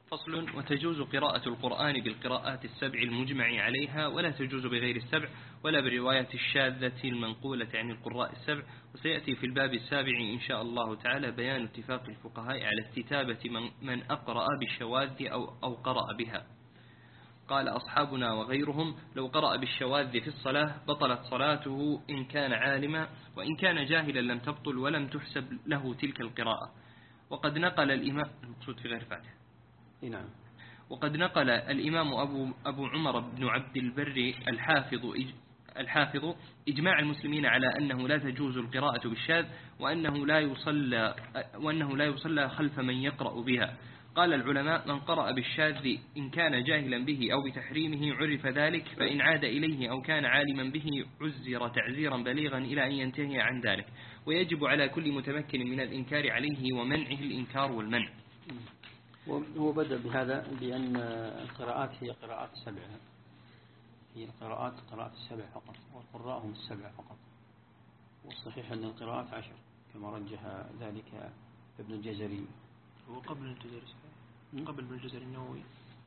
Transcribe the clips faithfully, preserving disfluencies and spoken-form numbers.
فصل. وتجوز قراءة القرآن بالقراءات السبع المجمع عليها، ولا تجوز بغير السبع ولا بالرواية الشاذة المنقولة عن القراء السبع. وسيأتي في الباب السابع إن شاء الله تعالى بيان اتفاق الفقهاء على استتابة من, من أقرأ بالشواذ أو, أو قرأ بها. قال أصحابنا وغيرهم: لو قرأ بالشواذ في الصلاة بطلت صلاته إن كان عالما، وإن كان جاهلا لم تبطل ولم تحسب له تلك القراءة. وقد نقل الإمام المقصود في غير فاتح. نعم. وقد نقل الإمام أبو, أبو عمر بن عبد البر الحافظ الحافظ إجماع المسلمين على أنه لا تجوز القراءة بالشاذ، وأنه لا يصلى وأنه لا يصلى خلف من يقرأ بها. قال العلماء: من قرأ بالشاذ إن كان جاهلا به أو بتحريمه عرف ذلك، فإن عاد إليه أو كان عالما به عزر تعزيرا بليغا إلى أن ينتهي عن ذلك. ويجب على كل متمكن من الإنكار عليه ومنعه الإنكار والمنع. هو بدأ بهذا بأن القراءات هي قراءات سبعة، هي القراءات قراءات السبع فقط، والقراء هم السبع فقط. والصحيح أن القراءات عشر كما رجح ذلك ابن الجزري. هو قبل الجزري قبل ابن الجزري النووي.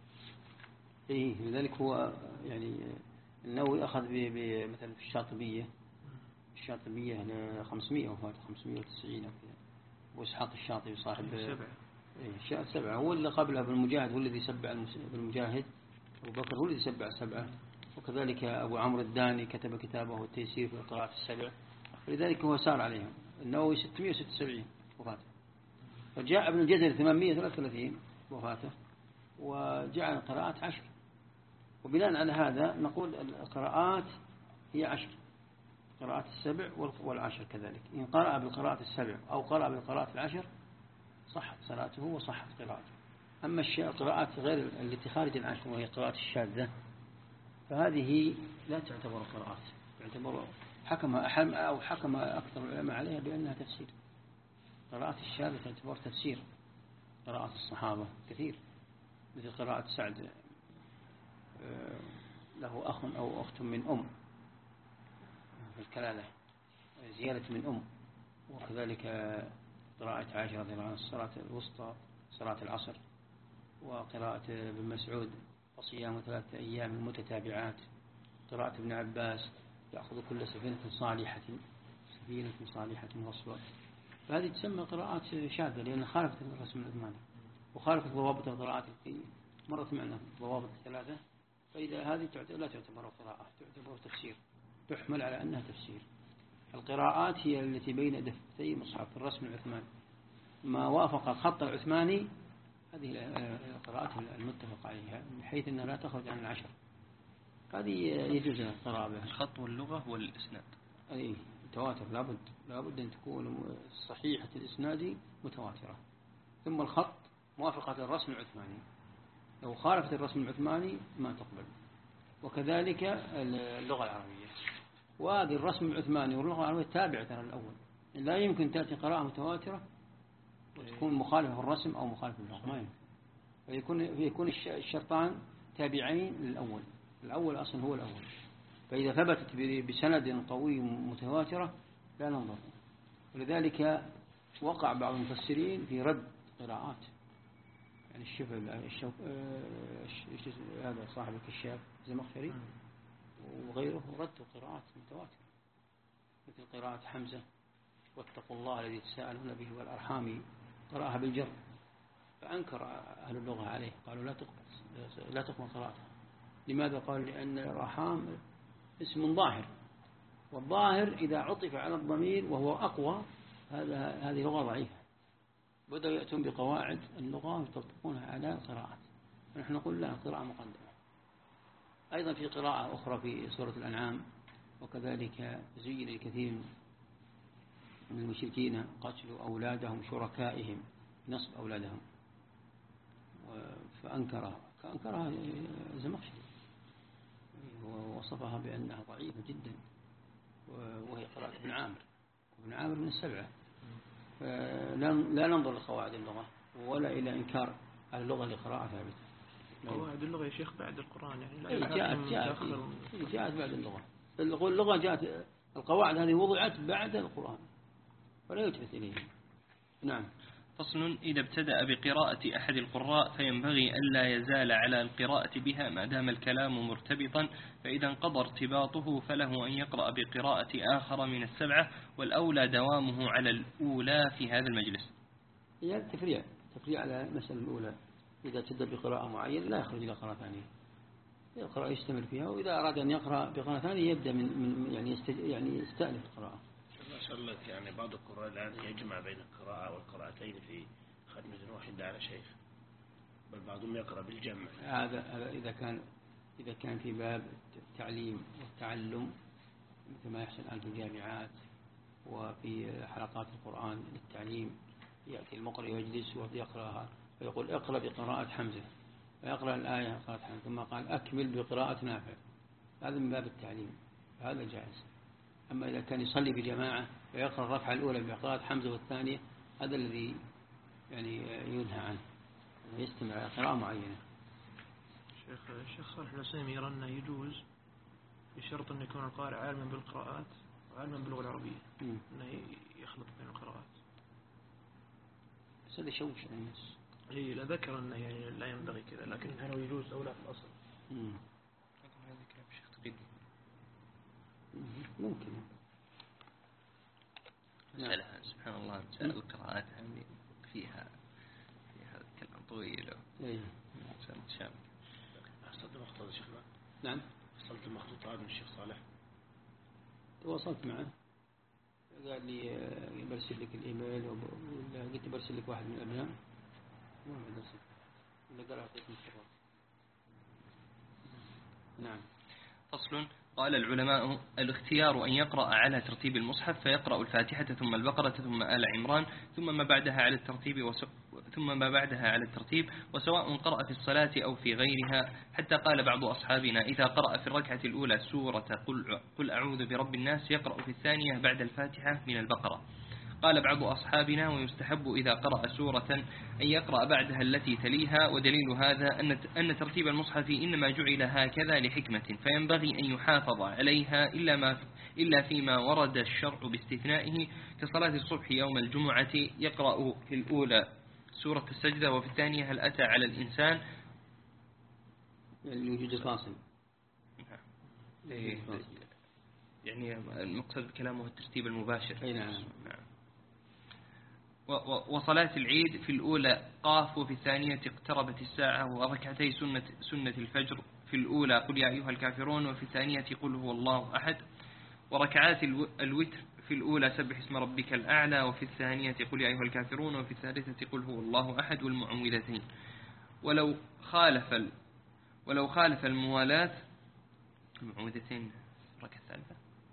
إيه، لذلك هو يعني النووي أخذ بمثلا في الشاطبية الشاطبية خمسمائة وفات خمسمائة وتسعين أو كذا. وإسحاق الشاطبي صاحب سبعة. إيه سبعة. هو اللي قبله بالمجاهد هو الذي سبع بالمجاهد. أبو بكر هو الذي سبع سبعة. وكذلك أبو عمرو الداني كتب كتابه التيسير في القراءات السبع، فلذلك هو سار عليهم. النووي ستمائة وستة وسبعين وفاته، فجاء ابن الجزري ثمانمائة وثلاثة وثلاثين وفاته، وجعل القراءات عشر. وبناء على هذا نقول القراءات هي عشر، قراءات السبع والعشر كذلك. إن قرأ بالقراءات السبع أو قرأ بالقراءات العشر صحت صلاته وصحت قراءته. أما القراءات غير التي خارج العشر وهي قراءات الشاذة فهذه لا تعتبر قراءات، تعتبر حكم أحم أو حكم أكثر العلماء عليها بأنها تفسير. قراءات الشاذة تعتبر تفسير قراءات الصحابة كثير، مثل قراءة سعد له أخ أو أخت من أم في الكلالة، زيادة من أم. وكذلك قراءة عائشة رضي الله عنها الصلاة الوسطى صلاة العصر، وقراءة ابن مسعود وصيام ثلاثة أيام متتابعات، قراءة ابن عباس يأخذ كل سفينة صالحة سفينة صالحة غصبا. فهذه تسمى قراءات شاذة لأن خالفت الرسم العثماني وخالفت ضوابط القراءات التي مرت معنا ضوابط الثلاثة. فإذا هذه لا تعتبر قراءة، تعتبر تفسير، تحمل على أنها تفسير. القراءات هي التي بين دفتي مصحف الرسم العثماني، ما وافق الخط العثماني هذه القراءات المتفق عليها، من حيث أنها لا تخرج عن العشر. هذه يجوز القراءة بها. الخط واللغة والإسناد أي متواتر، لابد لابد أن تكون صحيحة الإسناد متواترة. ثم الخط موافقة الرسم العثماني، لو خالفت الرسم العثماني ما تقبل. وكذلك اللغة العربية، وهذه الرسم العثماني واللغة العربية تابعة للأول. لا يمكن تأتي قراءة متواترة وتكون مخالفة في الرسم أو مخالفة في اللغة، ما يمكن. فيكون يكون الشرطان تابعين للأول، الأول أصلا هو الأول. فإذا ثبتت بسند قوي متواترة لا ننظر. ولذلك وقع بعض المفسرين في رد قراءات، يعني الشوف الشوف هذا صاحب الكشاف الزمخشري وغيره ردوا قراءات متواترة مثل قراءة حمزة واتقوا الله الذي تساءلون به والأرحام، قرأها بالجر، فأنكر أهل اللغة عليه، قالوا لا تقبل لا تقبل قراءتها. لماذا؟ قال لأن الأرحام اسم ظاهر، والظاهر إذا عطف على الضمير وهو أقوى هذا هذه لغة ضعيفة. بدأوا يأتون بقواعد اللغة ويطبقونها على القراءات، فنحن نقول لا، قراءة مقدمة. أيضا في قراءة أخرى في سورة الأنعام: وكذلك زين لكثير من المشركين قتلوا أولادهم شركائهم، نصب أولادهم، فأنكرها فأنكرها الزمخشري ووصفها بأنها ضعيفة جدا، وهي قراءة ابن عامر، وابن عامر من السبعة. لا ننظر لقواعد اللغة ولا إلى إنكار اللغة لقراءة ثابتة. قواعد اللغة يا شيخ بعد القرآن، يعني لا جاءت جاءت جاءت بعد اللغة. اللغة جاءت، القواعد هذه وضعت بعد القرآن ولا يلتفت إليه. نعم. فصل: إذا ابتدأ بقراءة أحد القراء فينبغي ألا يزال على القراءة بها ما دام الكلام مرتبطا، فإذا انقضى ارتباطه فله أن يقرأ بقراءة آخر من السبعة، والأولى دوامه على الأولى في هذا المجلس. هي يعني تفريع تفريع على المسألة الأولى. إذا ابتدأ بقراءة معينة لا يخرج إلى قراءة ثانية، يقرأ يستمر فيها، وإذا أراد أن يقرأ بقراءة ثانية يبدأ من, من يعني يستج... يعني يستأنف القراءة. ما شاء الله، يعني بعض القراء الآن يجمع بين القراءة والقراءتين في ختمة واحدة على شيخ، بل بعضهم يقرأ بالجمع. هذا هذا إذا كان إذا كان في باب التعليم والتعلم مثل ما يحصل الآن في الجامعات وفي حلقات القرآن للتعليم، يأتي المقرئ ويجلس ويقرأها ويقول اقرأ بقراءة حمزة، فيقرأ الآية قراءة حمزة ثم قال أكمل بقراءة نافع، هذا من باب التعليم، هذا جائز. أما إذا كان يصلي بجماعة فيقرأ الركعة الأولى بقراءة حمزة والثانية، هذا الذي يعني ينهى عنه، يستمع على قراءة معينة. شيخ الشيخ صالح العثيمين يرى أنه يجوز بشرط أن يكون القارئ عالما بالقراءات وعالما باللغة العربية، أنه يخلط بين القراءات. بس هذا يشوش الناس. إيه، لا ذكر أنه يعني لا ينبغي كذا، لكن هل يجوز أو لا في الأصل؟ مم. هذا كلام شيخ تقيل. ممكن. مسألة سبحان الله، مسألة القراءات هذه فيها فيها كلام طويل. إيه. مسألة شامل. حصلت مخطوطة شيخنا؟ نعم. حصلت المخطوطة من الشيخ صالح؟ تواصلت معه، قال لي برسل لك الإيميل، وقلت برسل لك واحد من الأبناء ما برسل ولا قال أعطيك مستقبل. نعم. فصل: قال العلماء: الاختيار أن يقرأ على ترتيب المصحف، فيقرأ الفاتحة ثم البقرة ثم آل عمران ثم ما بعدها على الترتيب وس... ثم ما بعدها على الترتيب، وسواء قرأ في الصلاة أو في غيرها، حتى قال بعض أصحابنا: إذا قرأ في الركعة الأولى سورة قل, قل أعوذ برب الناس يقرأ في الثانية بعد الفاتحة من البقرة. قال بعض أصحابنا: ويستحب إذا قرأ سورة أن يقرأ بعدها التي تليها، ودليل هذا أن أن ترتيب المصحف إنما جعل هكذا لحكمة، فينبغي أن يحافظ عليها إلا ما إلا فيما ورد الشرع باستثنائه، كصلاة الصبح يوم الجمعة يقرأ في الأولى سورة السجدة وفي الثانية هل أتى على الإنسان، يعني وجود الفاصل. يعني المقصد بكلامه الترتيب المباشر. أي نعم. نعم. وصلاة العيد في الأولى قاف، وفي الثانية اقتربت الساعة، وركعتي سنة, سنة الفجر في الأولى قل يا أيها الكافرون، وفي الثانية قل هو الله أحد، وركعات الوتر في الأولى سبح اسم ربك الأعلى، وفي الثانية قل يا أيها الكافرون، وفي الثالثة قل هو الله أحد، والمعوذتين. ولو خالف ال... ولو خالف الموالاة المعوذتين الركعة الثالثة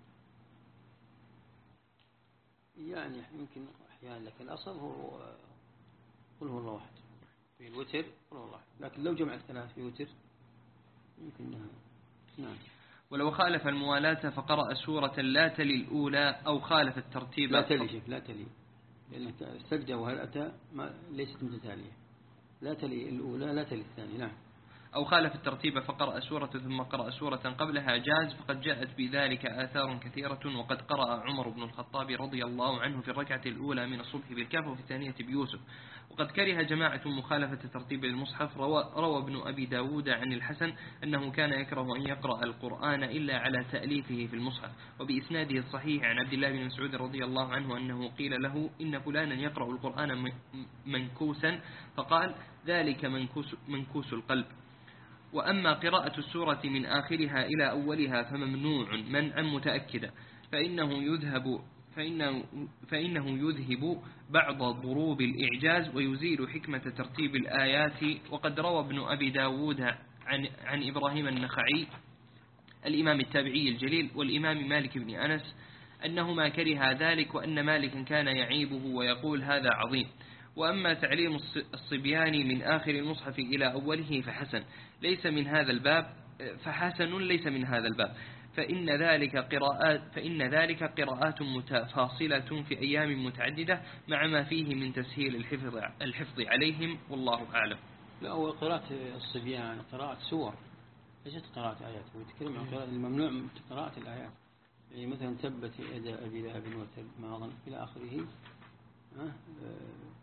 يعني يمكن أحيانا، لكن الأصل هو قل هو الله واحد في الوتر، قل هو الله واحد، لكن لو جمع الثلاث في وتر يمكن. نعم. ولو خالف الموالاة فقرأ سورة لا تلي الأولى أو خالف الترتيب لا تلي شيخ لا تلي، لأن السجدة وهل أتى ما ليست متتالية، لا تلي الأولى لا تلي الثانية. نعم. أو خالف الترتيب فقرأ سورة ثم قرأ سورة قبلها جاز، فقد جاءت بذلك آثار كثيرة، وقد قرأ عمر بن الخطاب رضي الله عنه في الركعة الأولى من الصبح بالكهف، وفي الثانية بيوسف. وقد كره جماعة مخالفة ترتيب المصحف. روى, روى ابن أبي داود عن الحسن أنه كان يكره أن يقرأ القرآن إلا على تأليفه في المصحف، وبإسناده الصحيح عن عبد الله بن مسعود رضي الله عنه أنه قيل له إن فلانا يقرأ القرآن منكوسا، فقال ذلك منكوس, منكوس القلب. وأما قراءة السورة من آخرها إلى أولها فممنوع منعا متأكدا، فإنه يذهب فإنه, فإنه يذهب بعض ضروب الإعجاز ويزيل حكمة ترتيب الآيات. وقد روى ابن أبي داود عن, عن إبراهيم النخعي الإمام التابعي الجليل والإمام مالك بن أنس أنهما كره ذلك، وأن مالك كان يعيبه ويقول هذا عظيم. وأما تعليم الصبيان من آخر المصحف إلى أوله فحسن ليس من هذا الباب فحسن ليس من هذا الباب فإن ذلك قراءات فإن ذلك قراءات متفاصلة في أيام متعددة مع ما فيه من تسهيل الحفظ الحفظ عليهم، والله أعلم. لا، هو قراءة الصبيان قراءة سور ليست قراءة آيات، ويتكلم عن قراءة الممنوع من قراءة الآيات، يعني مثلا تبت يدا أبي لهب وتب ما أظن إلى آخره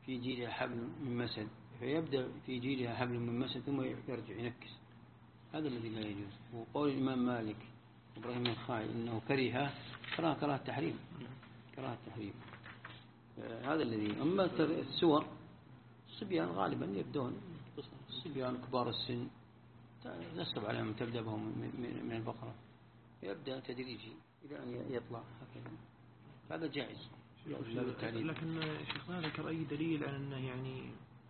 في جيدها حبل من مسد فيبدأ في جيدها حبل من مسد ثم يرجع ينكس، هذا الذي لا يجوز. وقول الإمام مالك إبراهيم الخعي إنه كره كراهة كراهة تحريم كراهة تحريم هذا الذي. أما السور الصبيان غالبا يبدون الصبيان كبار السن نسب عليهم تبدأ بهم من البقرة يبدأ تدريجي إلى أن يطلع هكذا، هذا جائز. لكن شيخ ما ذكر أي دليل على أنه يعني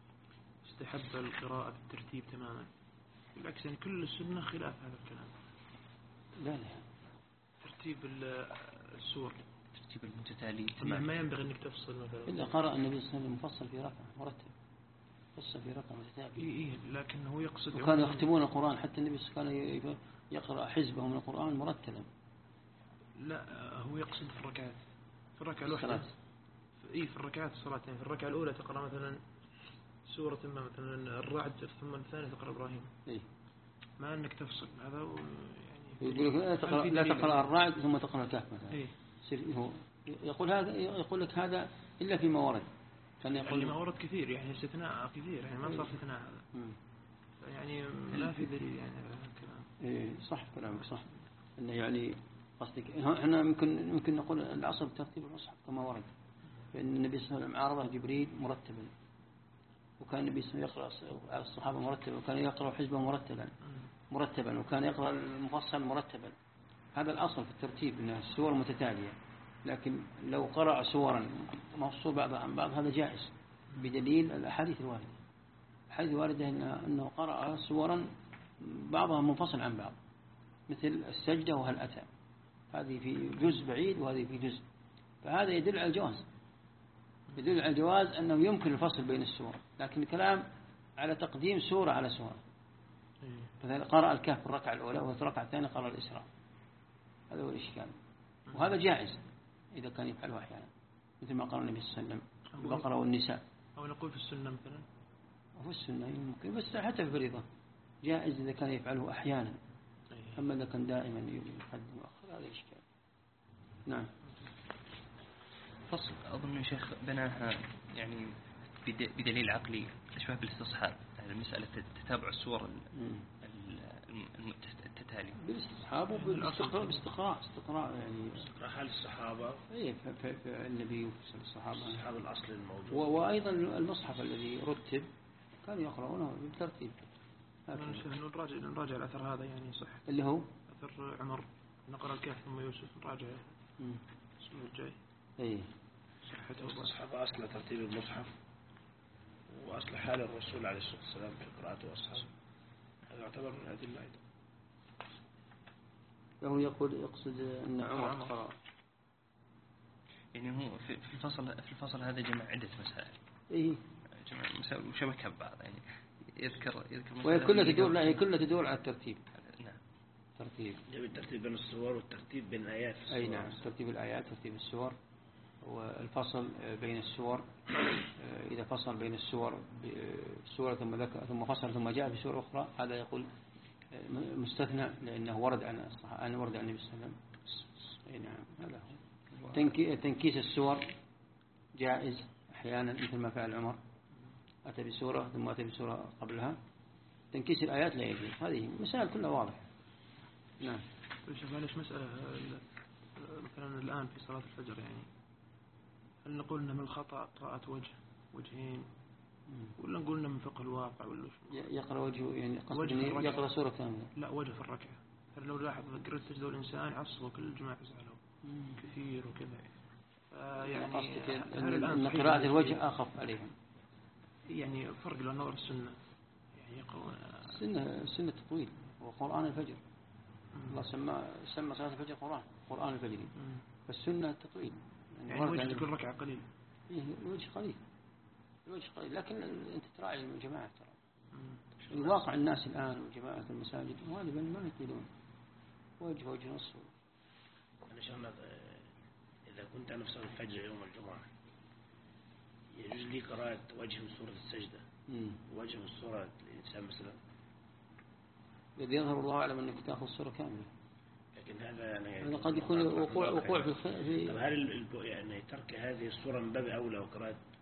استحب القراءة بالترتيب تماما، بالعكس يعني كل السنة خلاف هذا الكلام. لا لا ترتيب السور ترتيب المتتالي تماما ما ينبغي أنك تفصل مثلا. إلا قرأ النبي صلى الله عليه وسلم مفصل في ركعة مرتب فصل في ركعة متتابعة. إيه إيه لكن هو يقصد وكانوا يختمون القرآن حتى النبي كان يقرأ حزبه من القرآن مرتبا. لا هو يقصد في الركعات في الركعة الواحدة إيه في الركعات الصلاتين. في الركعة الأولى تقرأ مثلا سورة ما مثلا الرعد ثم الثانية تقرأ إبراهيم إيه؟ ما أنك تفصل هذا يعني يقول لك لا تقرأ, لا تقرأ الرعد ثم تقرأ الكهف مثلا إيه؟ هو يقول هذا يقول لك هذا إلا فيما ورد كان يقول يعني ما ورد كثير يعني استثناء كثير يعني ما صار استثناء هذا يعني لا في دليل يعني الكلام. إيه صح كلامك صح إنه يعني قصدك احنا ممكن ممكن نقول الأصل بترتيب المصحف كما ورد، فإن النبي صلى الله عليه وسلم عارضه جبريل مرتبا وكان النبي صلى الله عليه وسلم يقرأ على الصحابة مرتبا وكان يقرأ حزبه مرتبا مرتبا وكان يقرأ المفصل مرتبا. هذا الأصل في الترتيب أن السور متتالية، لكن لو قرأ سورا مفصول بعضها عن بعض هذا جائز بدليل الأحاديث الواردة. الأحاديث الواردة أنه قرأ سورا بعضها منفصل عن بعض مثل السجدة وهل أتى، هذه في جزء بعيد وهذه في جزء، فهذا يدل على الجواز يدل على الجواز أنه يمكن الفصل بين السور، لكن الكلام على تقديم سورة على سورة. مثلا قرأ الكهف في الركعة الأولى وفي الركعة الثانية قرأ الإسراء، هذا هو الإشكال، وهذا جائز إذا كان يفعله أحيانا مثل ما قال النبي صلى الله عليه وسلم البقرة والنساء. أو نقول في السنة مثلا وفي السنة يمكن، بس حتى في الفريضة جائز إذا كان يفعله أحيانا، أما إذا كان دائما يقدم وأخر هذا إشكال. نعم. فصل أظن شيخ بناها يعني بدليل عقلي أشبه بالاستصحاب، يعني مسألة تتابع الصور التتالي بالاستصحاب وبالاستقراء باستقراء استقراء يعني استقراء حال الصحابة إيه فالنبي وفصل الصحابة أصحاب الأصل الموجود، وأيضا المصحف الذي رتب كانوا يقرؤونه بالترتيب. نراجع نراجع الأثر هذا يعني صح اللي هو أثر عمر نقرأ الكهف ثم يوسف نراجع الأسبوع الجاي. إيه صحته الصحابة أصل ترتيب المصحف وأصل حال الرسول عليه الصلاة والسلام في قراءته وأصحابه، هذا يعتبر من الأدلة أيضا. هو يقول يقصد أن عمر قرأ يعني هو في الفصل في الفصل هذا جمع عدة مسائل. إيه جمع مسائل وشبكة ببعض يعني يذكر يذكر وهي كلها تدور لا هي كلها تدور على الترتيب. نعم ترتيب الترتيب بين السور والترتيب بين الآيات. أي نعم ترتيب الآيات ترتيب السور والفصل بين السور إذا فصل بين السور بسورة ثم ذكر ثم فصل ثم جاء بسورة أخرى هذا يقول مستثنى لأنه ورد عن الصحابة أن ورد عن النبي صلى الله عليه وسلم. أي نعم هذا هو. تنكيس السور جائز أحيانا مثل ما فعل عمر أتى بسورة ثم أتى بسورة قبلها. تنكيس الآيات لا يجوز. هذه مسائل كلها واضحة. نعم. معلش مسألة مثلا الآن في صلاة الفجر يعني هل نقول إن من الخطأ قراءة وجه وجهين ولا نقول إن من فقه الواقع ولا شو؟ يقرأ وجهه يعني قصد يقرأ سورة كاملة. لا وجه في الركعة. هل لو لاحظ قرأت سجدة الإنسان عصبه كل الجماعة زعلوا كثير وكذا. يعني أن قراءة الوجه أخف عليهم. يعني فرق لأن نور السنة يعني يقرؤون السنة السنة تطويل وقرآن الفجر. الله سمى سمى صلاة الفجر قرآن قرآن الفجر. فالسنة تطويل. يعني وجه كل ركعة قليل. إيه الوجه قليل. الوجه قليل لكن أنت تراعي الجماعة ترى. الواقع الناس الآن وجماعة المساجد غالبا ما يطيلون وجه وجه نص. أنا شغلة إذا كنت أنا في صلاة الفجر يوم الجمعة يجوز لي قراءة وجه من سورة السجدة ووجه من سورة الإنسان مثلا. الذي يظهر الله أعلم أنك تأخذ صورة كاملة. لكن هذا يعني هذا قد يكون وقوع وقوع في طب هل يعني ترك هذه الصورة من باب أولى وقراءة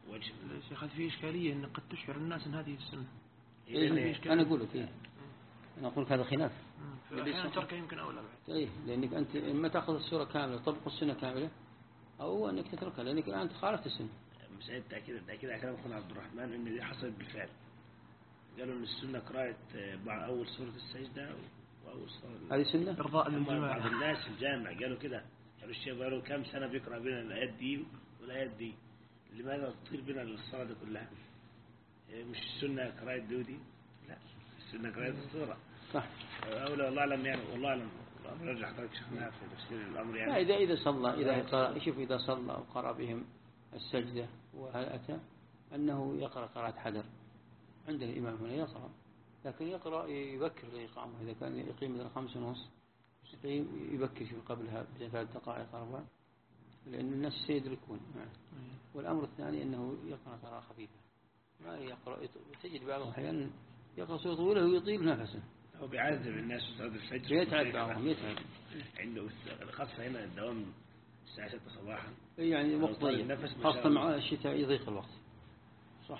وجه. يا شيخ في إشكالية أن قد تشعر الناس أن هذه السنة. إيه أنا أقول لك إيه أنا أقول لك هذا خلاف. أحيانا تركه يمكن أولى بعد. إيه لأنك أنت إما تأخذ السورة كاملة وتطبق السنة كاملة أو أنك تتركها لأنك الآن خالفت السنة. مسألة تأكيد تأكيد على كلام أخونا عبد الرحمن إن دي حصلت بالفعل. قالوا إن السنة قراءة بعد أول سورة السجدة وأول سورة. هذه سنة؟ إرضاء للجماعة. بعض الناس في الجامع قالوا كده. قالوا الشيخ قالوا كم سنة بيقرأ بنا الآيات دي والآيات دي. لماذا تطيل بنا الصلاة دي كلها؟ مش السنة قراءة دودي؟ لا السنة قراءة السورة. صح. أولى والله أعلم يعني والله أعلم. نرجع حضرتك شيخنا في تفسير الأمر يعني. لا إذا إذا صلى إذا قرأ شوف إذا صلى وقرأ بهم السجدة وهل أتى أنه يقرأ قراءة حذر عند الإمام هنا يقرأ لكن يقرأ يبكر الإقامة إذا كان يقيم مثلا خمس ونص يبكر شوف قبلها بثلاث دقائق أربع لأن الناس سيدركون. والأمر الثاني أنه يقرأ قراءة خفيفة ما يقرأ تجد بعض الأحيان يقرأ سورة طويلة ويطيل نفسه. هو بيعذب الناس في صلاة الفجر. يتعب بعضهم يتعب. عنده خاصة هنا الدوام الساعة ستة صباحا. يعني وقت ضيق خاصة مع الشتاء يضيق الوقت. صح.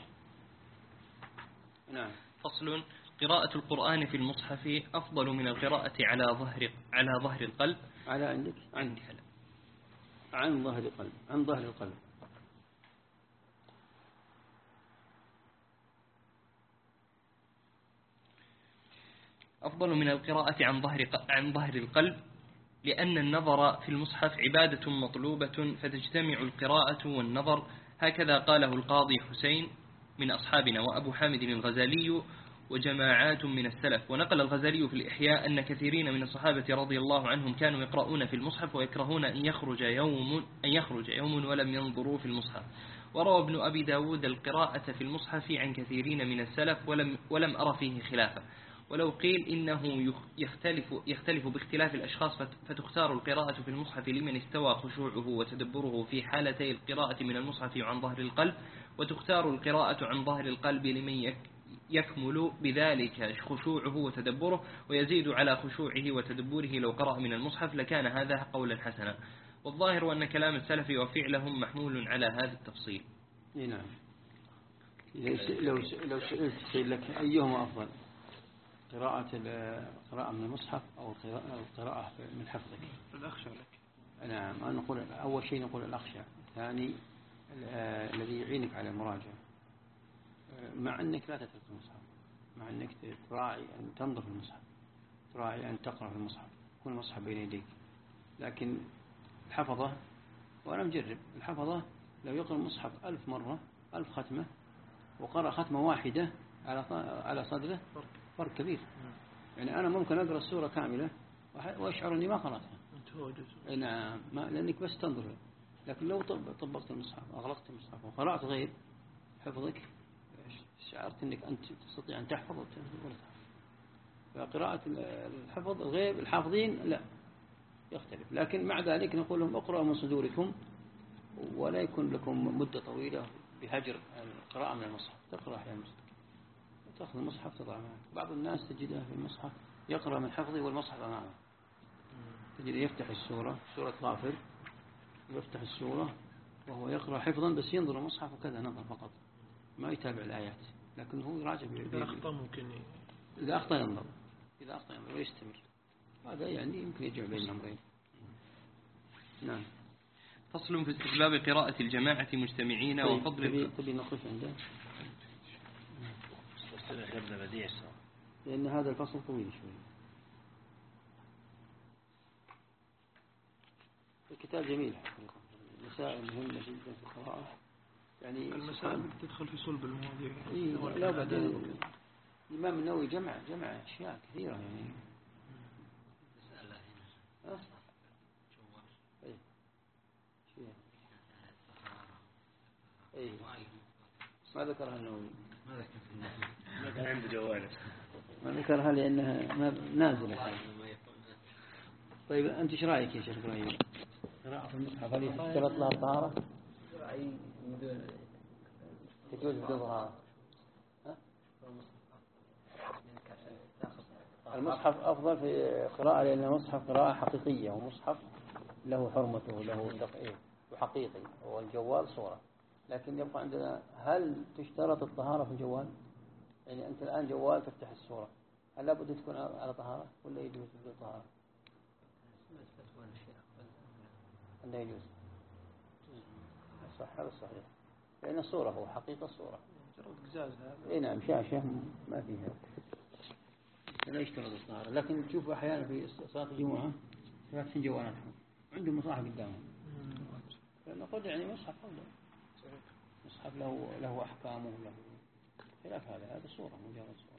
نعم. فصل. قراءة القرآن في المصحف أفضل من القراءة على ظهر على ظهر القلب. على عندك عندي هلا. عن ظهر القلب عن ظهر القلب. أفضل من القراءة عن ظهر عن ظهر القلب لأن النظر في المصحف عبادة مطلوبة فتجتمع القراءة والنظر هكذا قاله القاضي حسين من أصحابنا وأبو حامد الغزالي وجماعات من السلف. ونقل الغزالي في الإحياء أن كثيرين من الصحابة رضي الله عنهم كانوا يقرؤون في المصحف ويكرهون أن يخرج يوم أن يخرج يوم ولم ينظروا في المصحف. وروى ابن أبي داود القراءة في المصحف عن كثيرين من السلف ولم ولم أرى فيه خلافا. ولو قيل إنه يختلف يختلف باختلاف الأشخاص فتختار القراءة في المصحف لمن استوى خشوعه وتدبره في حالتي القراءة من المصحف عن ظهر القلب وتختار القراءة عن ظهر القلب لمن يكمل بذلك خشوعه وتدبره ويزيد على خشوعه وتدبره لو قرأ من المصحف لكان هذا قولا حسنا. والظاهر أن كلام السلف وفعلهم محمول على هذا التفصيل. نعم. لو لو سئلت قيل لك أيهما أفضل قراءة القراءة من المصحف أو القراءة من حفظك؟ الأخشى لك. نعم. أنا نقول أول شيء نقول الأخشى. ثاني الذي يعينك على المراجعة مع أنك لا تترك المصحف مع أنك تراعي أن تنظر في المصحف تراعي أن تقرأ في المصحف يكون المصحف بين يديك. لكن الحفظة وأنا مجرب الحفظة لو يقرأ المصحف ألف مرة ألف ختمة وقرأ ختمة واحدة على على صدره فرق كبير. يعني أنا ممكن أقرأ السورة كاملة وأشعر أني ما قرأتها. نعم ما لأنك بس تنظر. لكن لو طبقت المصحف أغلقت المصحف وقرأت غير حفظك شعرت أنك أنت تستطيع أن تحفظ ولا تحفظ. فقراءة الحفظ غير الحافظين لا يختلف. لكن مع ذلك نقول لهم اقرأوا من صدوركم ولا يكون لكم مدة طويلة بهجر القراءة من المصحف. تقرأ أحيانا المصحف وتأخذ المصحف تضع معك. بعض الناس تجده في المصحف يقرأ من حفظه والمصحف أمامه تجده يفتح السورة سورة غافر يفتح السورة وهو يقرأ حفظا بس ينظر المصحف وكذا نظر فقط ما يتابع الآيات. لكن هو يراجع إذا أخطأ ممكن إذا أخطأ ينظر إذا أخطأ ينظر ويستمر. هذا يعني يمكن يجمع بين الأمرين. نعم. فصل في استحباب قراءة الجماعة مجتمعين طيب وفضل. تبي نقف عنده غير بديع لأن هذا الفصل طويل شوي. الكتاب جميل حقيقة مسائل مهمة جدا في القراءة. يعني المسائل تدخل في صلب المواضيع. إيه لا بعدين الإمام النووي جمع جمع أشياء كثيرة يعني. مسألة هنا. إيه. إيه. ما ذكرها النووي. ما ذكر ما كان عنده جواله. ما ذكرها لأنها ما نازلة. طيب أنت إيش رأيك يا شيخ إبراهيم؟ قراءة المصحف هل يشترط لها طهارة؟ رأي بدون تجوز بدون طهارة. المصحف أفضل في قراءة لأن المصحف قراءة حقيقية ومصحف له حرمته له تقييم وحقيقي والجوال صورة. لكن يبقى عندنا هل تشترط الطهارة في الجوال؟ يعني أنت الآن جوال تفتح الصورة، هل لابد تكون على طهارة ولا يجوز بدون طهارة؟ لا يجوز. صح، هذا صحيح، لأن الصورة هو حقيقة الصورة. مجرد قزاز هذا. إيه نعم، شاشة ما فيها، لا يشترط الطهارة. لكن تشوف أحيانا في صلاة الجمعة فاتحين جوالاتهم عندهم مصاحف قدامهم، لأنه قد يعني مصحف قد مصحف له له أحكامه له خلاف هذا، هذا صورة مجرد صورة.